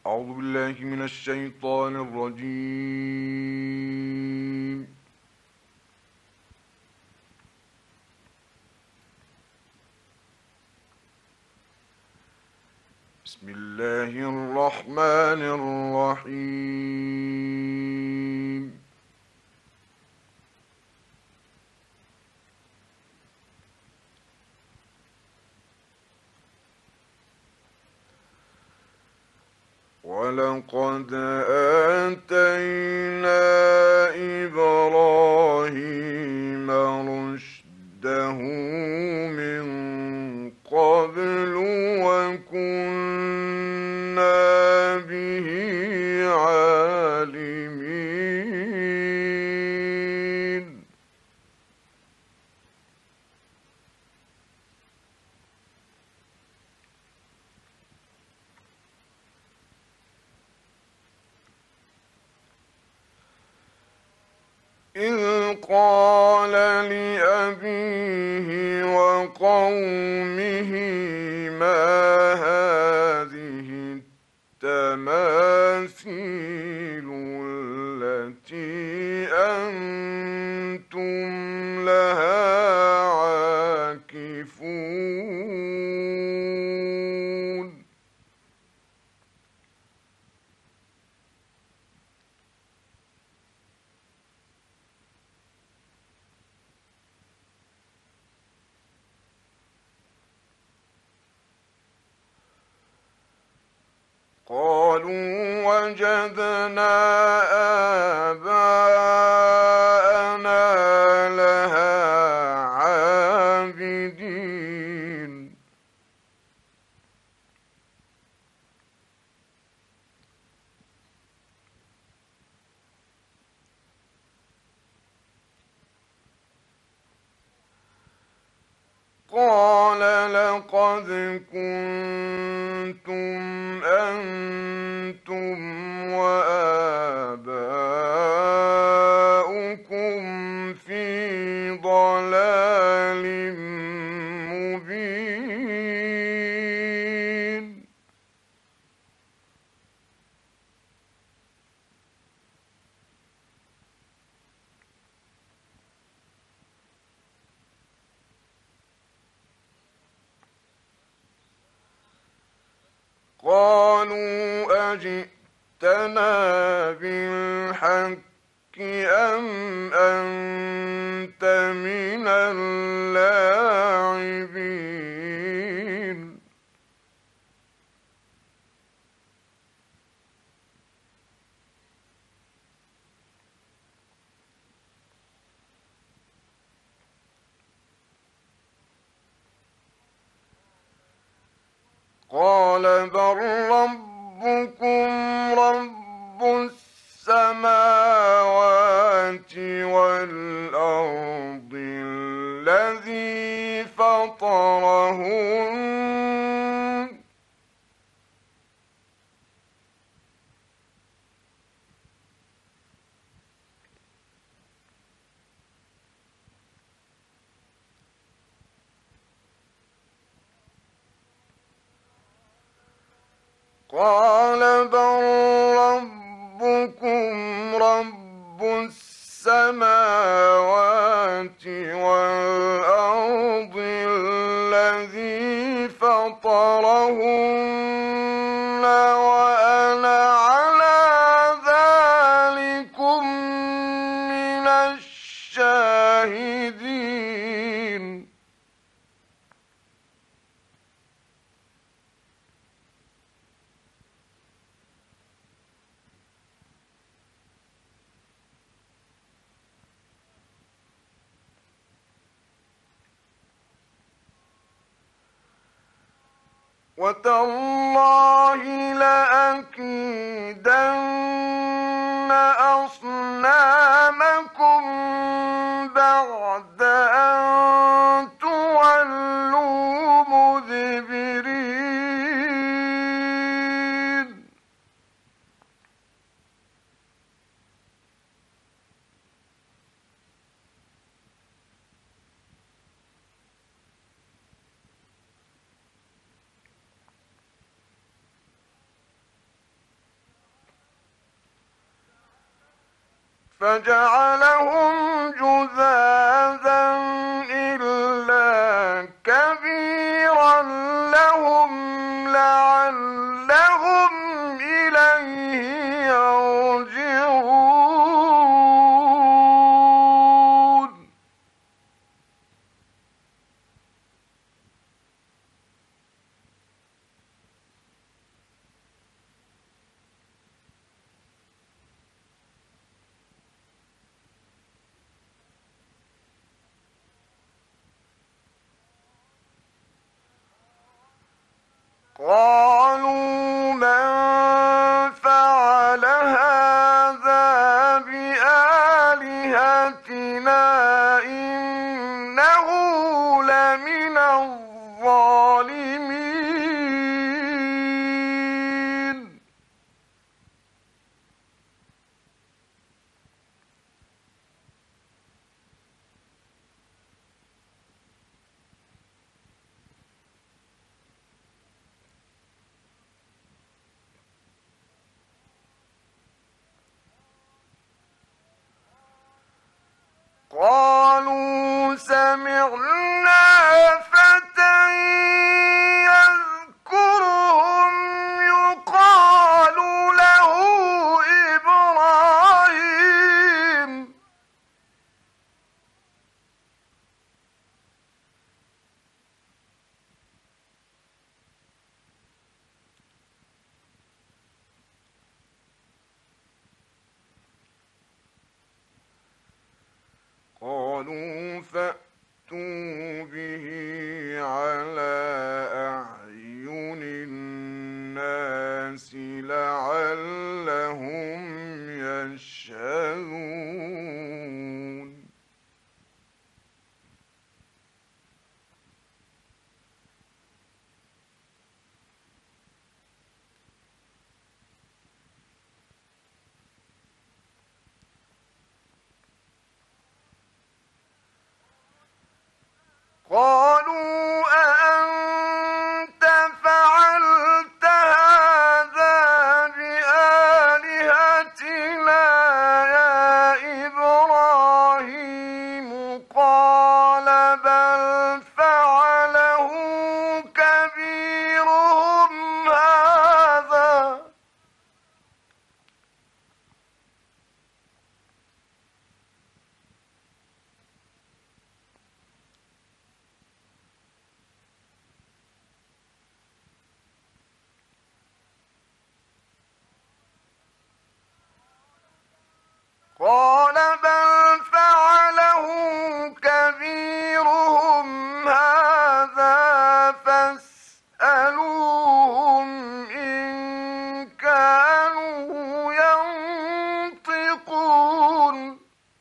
أعوذ بالله من الشيطان الرجيم. بسم الله الرحمن الرحيم. ولقد آتينا إبراهيم رشده من قبل وكنا به عالمين. إذ قال لأبيه وقومه ما هذه التماثيل التي أنتم لها عاكفون. قالوا وجدنا آباءنا لها عابدين. قال لقد كنتم أنتم وآباؤكم في ضلال مبين. قالوا أجئتنا بالحق أم أنت من اللاعبين. قال بل ربكم رب السماوات والأرض الذي فطرهن قال بل ربكم رب السماوات والأرض الذي فطرهن وأنا على ذلكم من الشاهدين. وتالله لأكيدن أصنامكم بعد أن تولوا مدبرين. فجعلهم جذاذا إلا كبيرا لهم لعلهم إليه يرجعون قالوا من فعل هذا بآلهتنا إنه لمن الظالمين قالوا سمعنا فتى يذكرهم يقال له إبراهيم قالوا فأتوا به على أعين الناس لعلهم يشهدون قالوا أأنت فعلت هذا بآلهتنا يا إبراهيم قال بل فعله كبيرهم هذا قال بل فعله كبيرهم هذا فاسألوهم إن كانوا ينطقون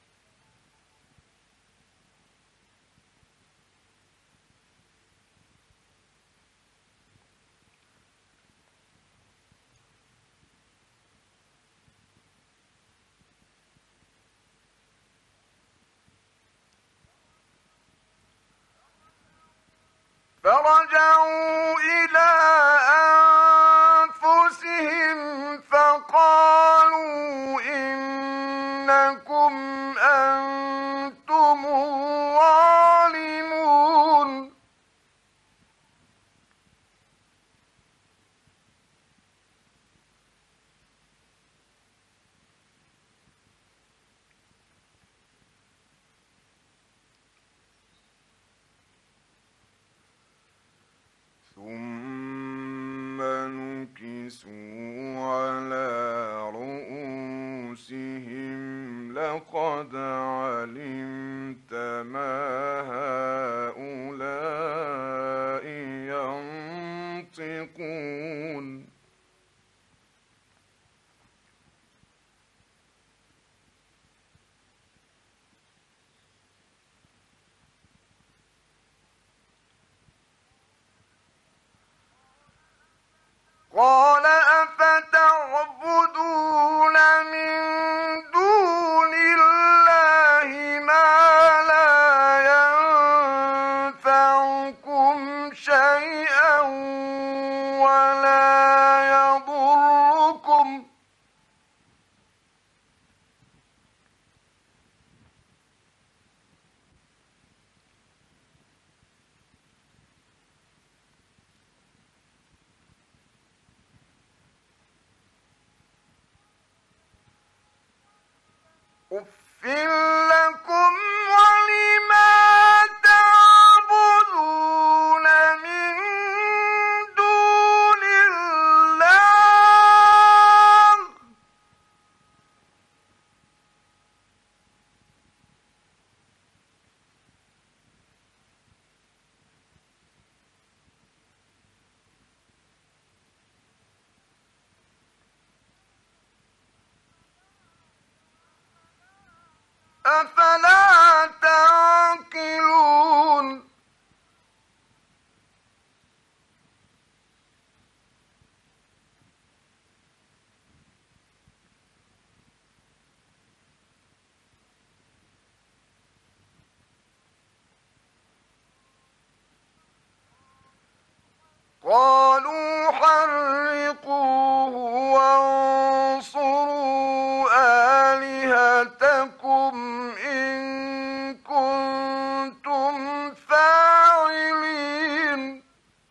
فرجعوا إلى أنفسهم فقالوا إنكم أنتم الظالمون ثم نكسوا على رؤوسهم لقد علمت ما هؤلاء ينطقون قال أفتعبدون من دون الله ما لا ينفعكم شيئا ولا يضركم أُفٍّ لكم ولما تعبدون من دون الله أفلا تعقلون قالوا حرقوه وانصروا آلهتكم إن كنتم فاعلين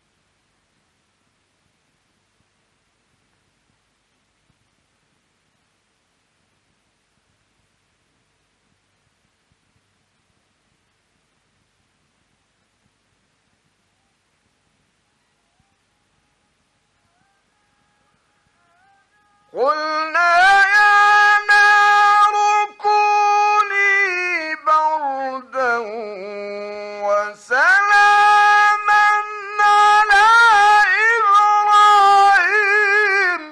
قلنا يا نار كوني بردا وسلاما على إبراهيم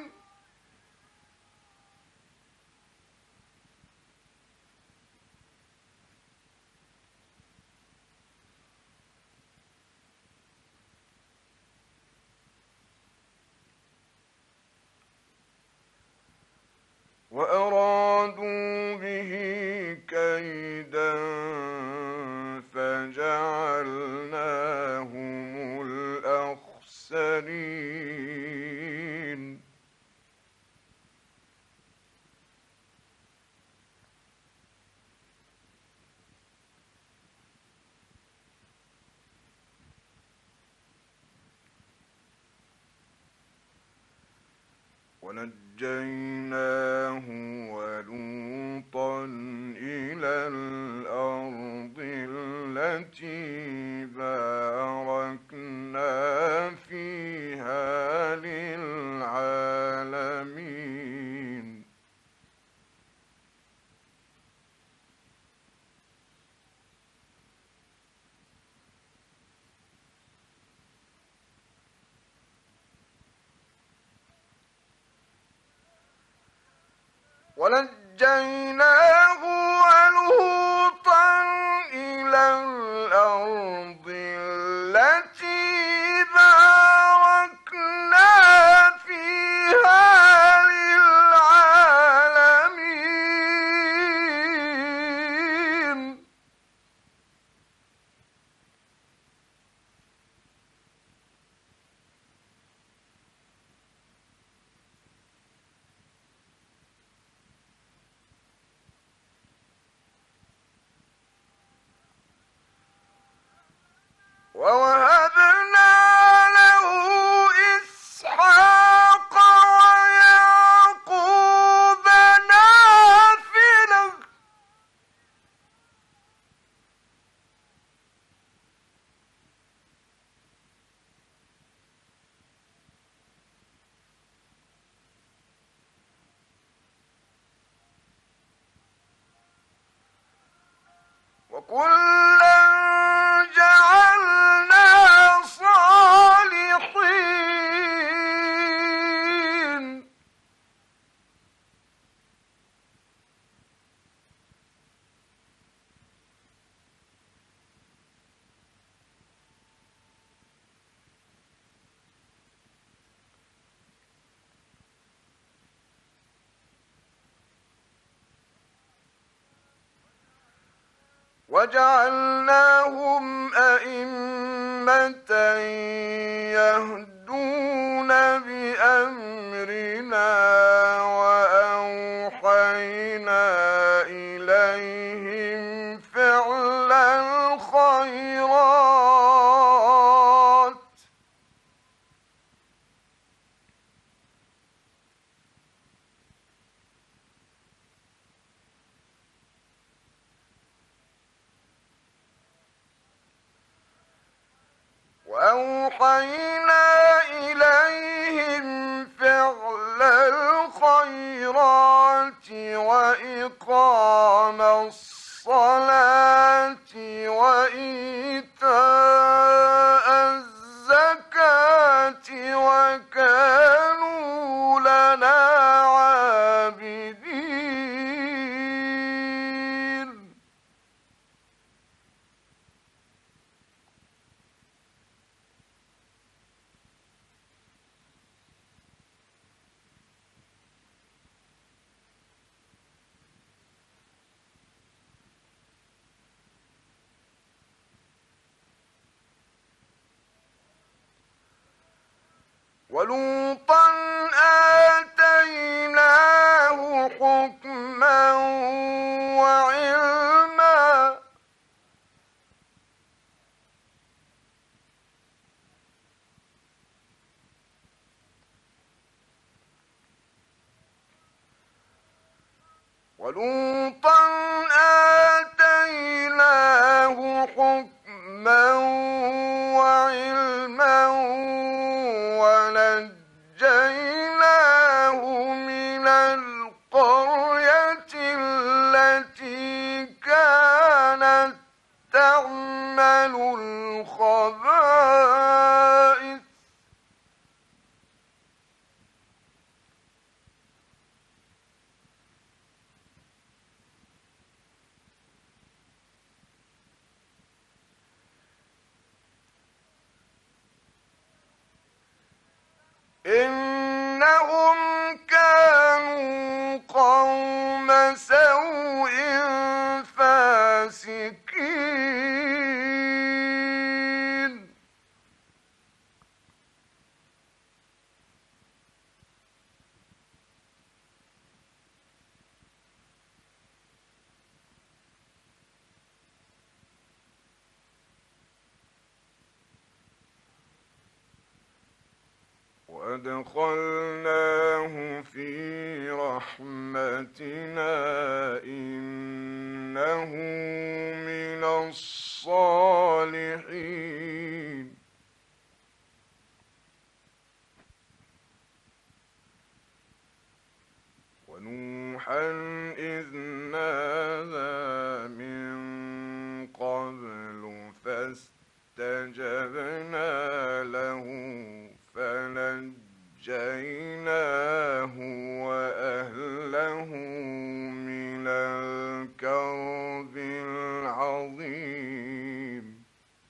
وأرادوا به كيدا فجعلناهم الأخسرين ونجيناه ولوطا إلى الأرض التي باركنا فيها للعالمين ونجيناه ولوطا إلى الأرض التي باركنا فيها للعالمين ووهبنا له إسحاق ويعقوب نافلة وكلا جعلنا صالحين وجعلناهم أئمة يهدون بأمرنا وأوحينا إليهم فعل الخيرات أوحينا إليهم فعل الخيرات وإقام الصلاة وإيتاء الزكاة وكانوا لنا عابدين. ولوطا آتيناه حكما وعلما ونجيناه من القرية التي كانت تعمل الخبائث إنهم كانوا قوم سوء فاسقين. وأدخلناه في رحمتنا إنه من الصالحين. ونوحا إذ نادى من قبل فاستجبنا له فنجيناه وأهله من الكرب العظيم.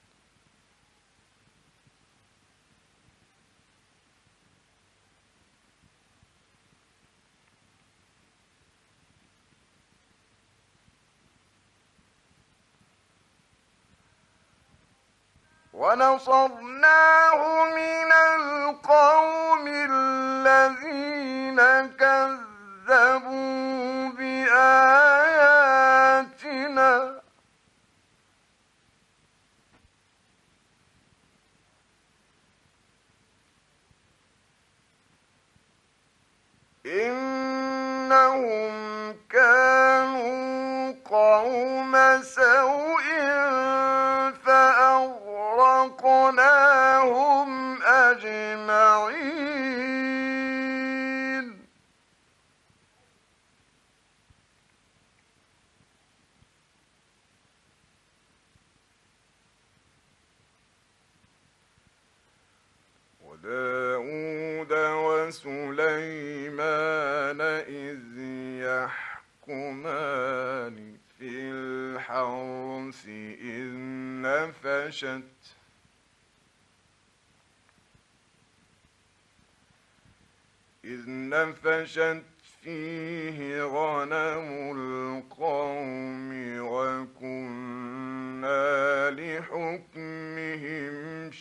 ونصرناه من القوم الذين كذبوا بآياتنا إنهم كانوا قوم سوء فأغرقناهم أجمعين. وداود وسليمان إذ يحكمان في الحرث إذ نفشت فيه غنم القوم وكنا لحكمهم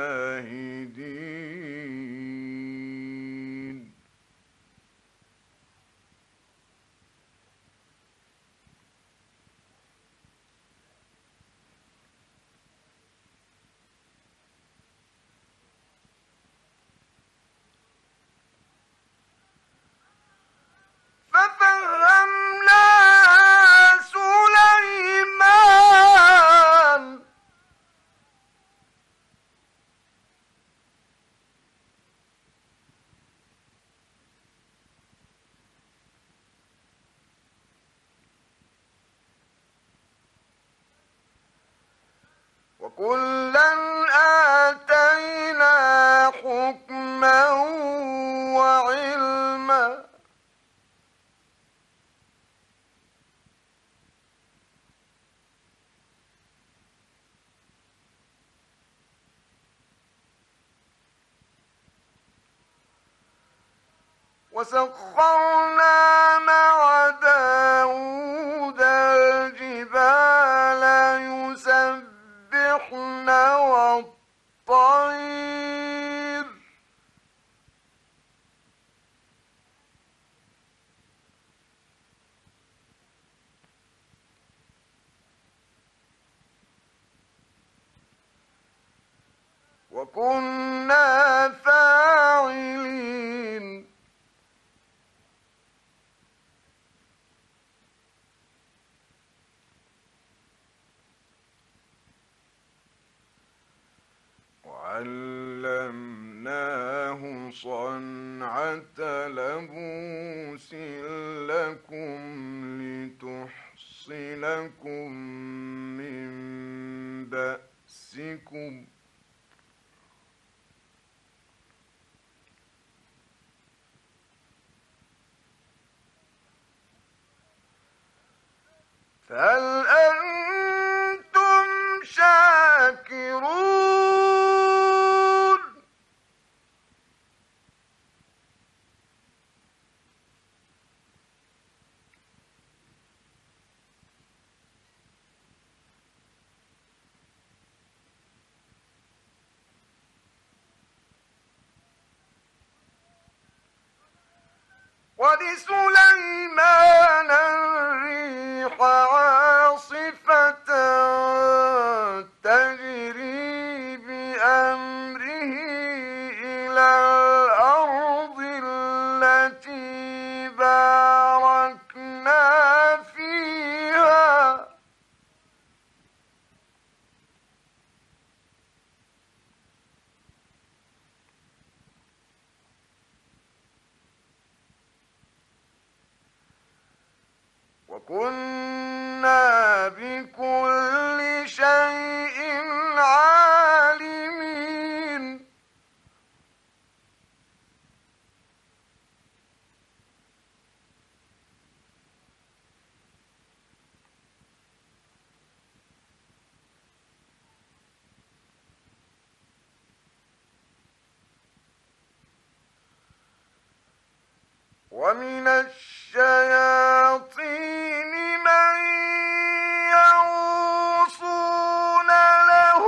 شاهدين. ففهمناها سليمان وكلا آتينا حكما وعلما وسخرنا مع داود الجبال يسبحن والطير وكنا فاعلين وعلمناه صنعة لبوس لكم لتحصنكم من بأسكم فهل أنتم شاكرون ولسليمان الريح عاصفة تجري بأمره إلى الأرض التي باركنا فيها وكنا بكل شيء عالمين ومن الشياطين من يغوصون له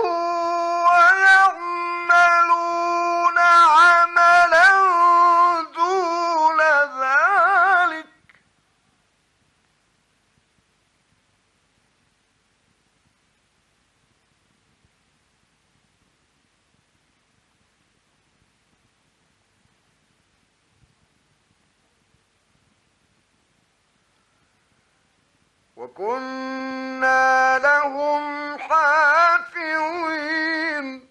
ويعملون عملا دون ذلك وكنا لهم حافظين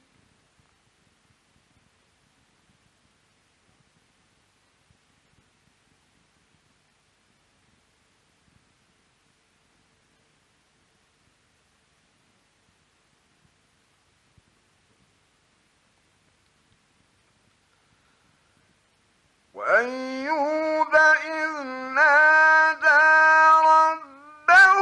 وأيوب إذ نادى ربه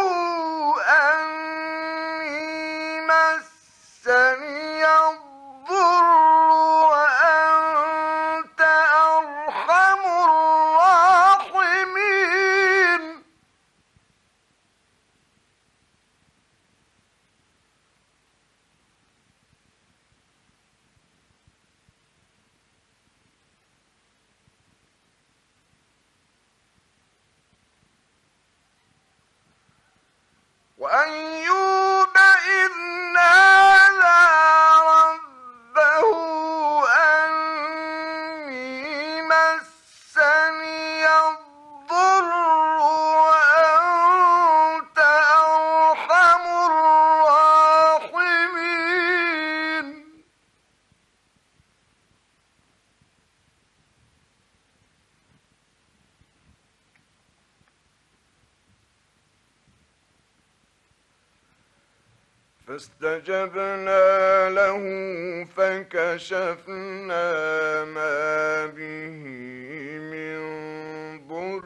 أني مسني الضر وأنت أرحم الراحمين وأيوب إذ نادى ربه أني مسني الضر وأنت أرحم الراحمين فاستجبنا له فكشفنا ما به من ضر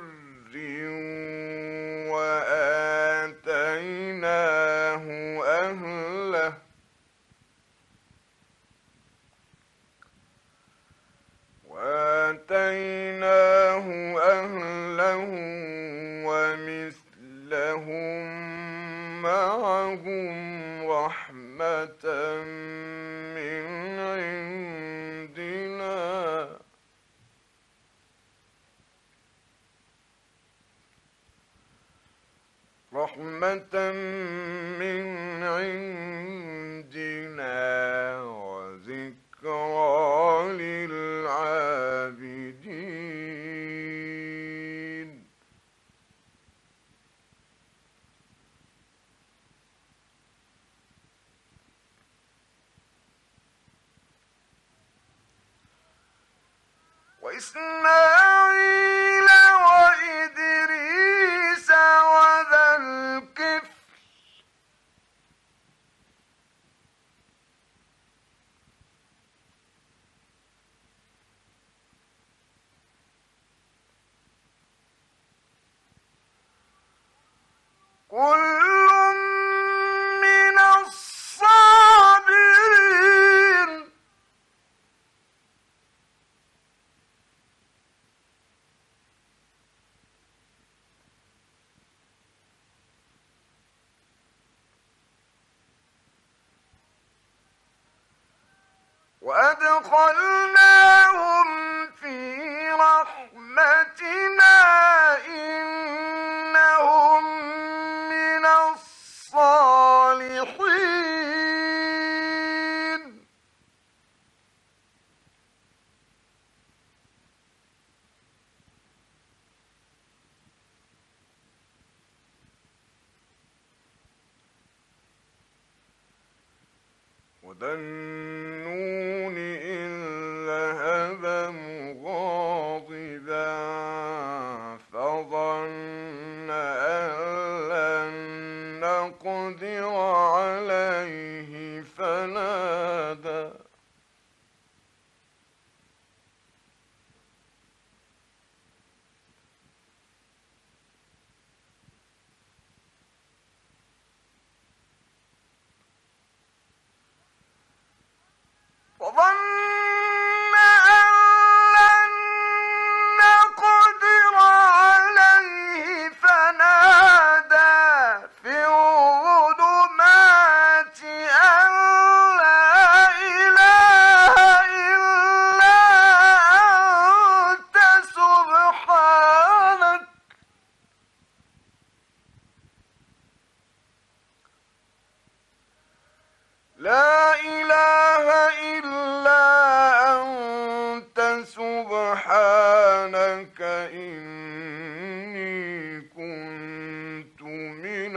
وآتيناه أهله ومثلهم معهم رحمة من عندنا وذكرى للعابدين وإسماعيل وإدريس وذا الكفل كل من الصابرين وأدخلناهم في رحمتنا إنهم من الصالحين وذا النون إذ ذهب مغاضبا فظن أن لن نقدر عليه وظن أن لن نقدر عليه فنادى في الظلمات أن لا إله إلا أنت سبحانك لا إله إلا أنت سبحانك إني كنت من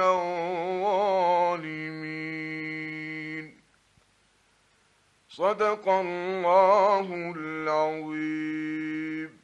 الظالمين صدق الله العظيم.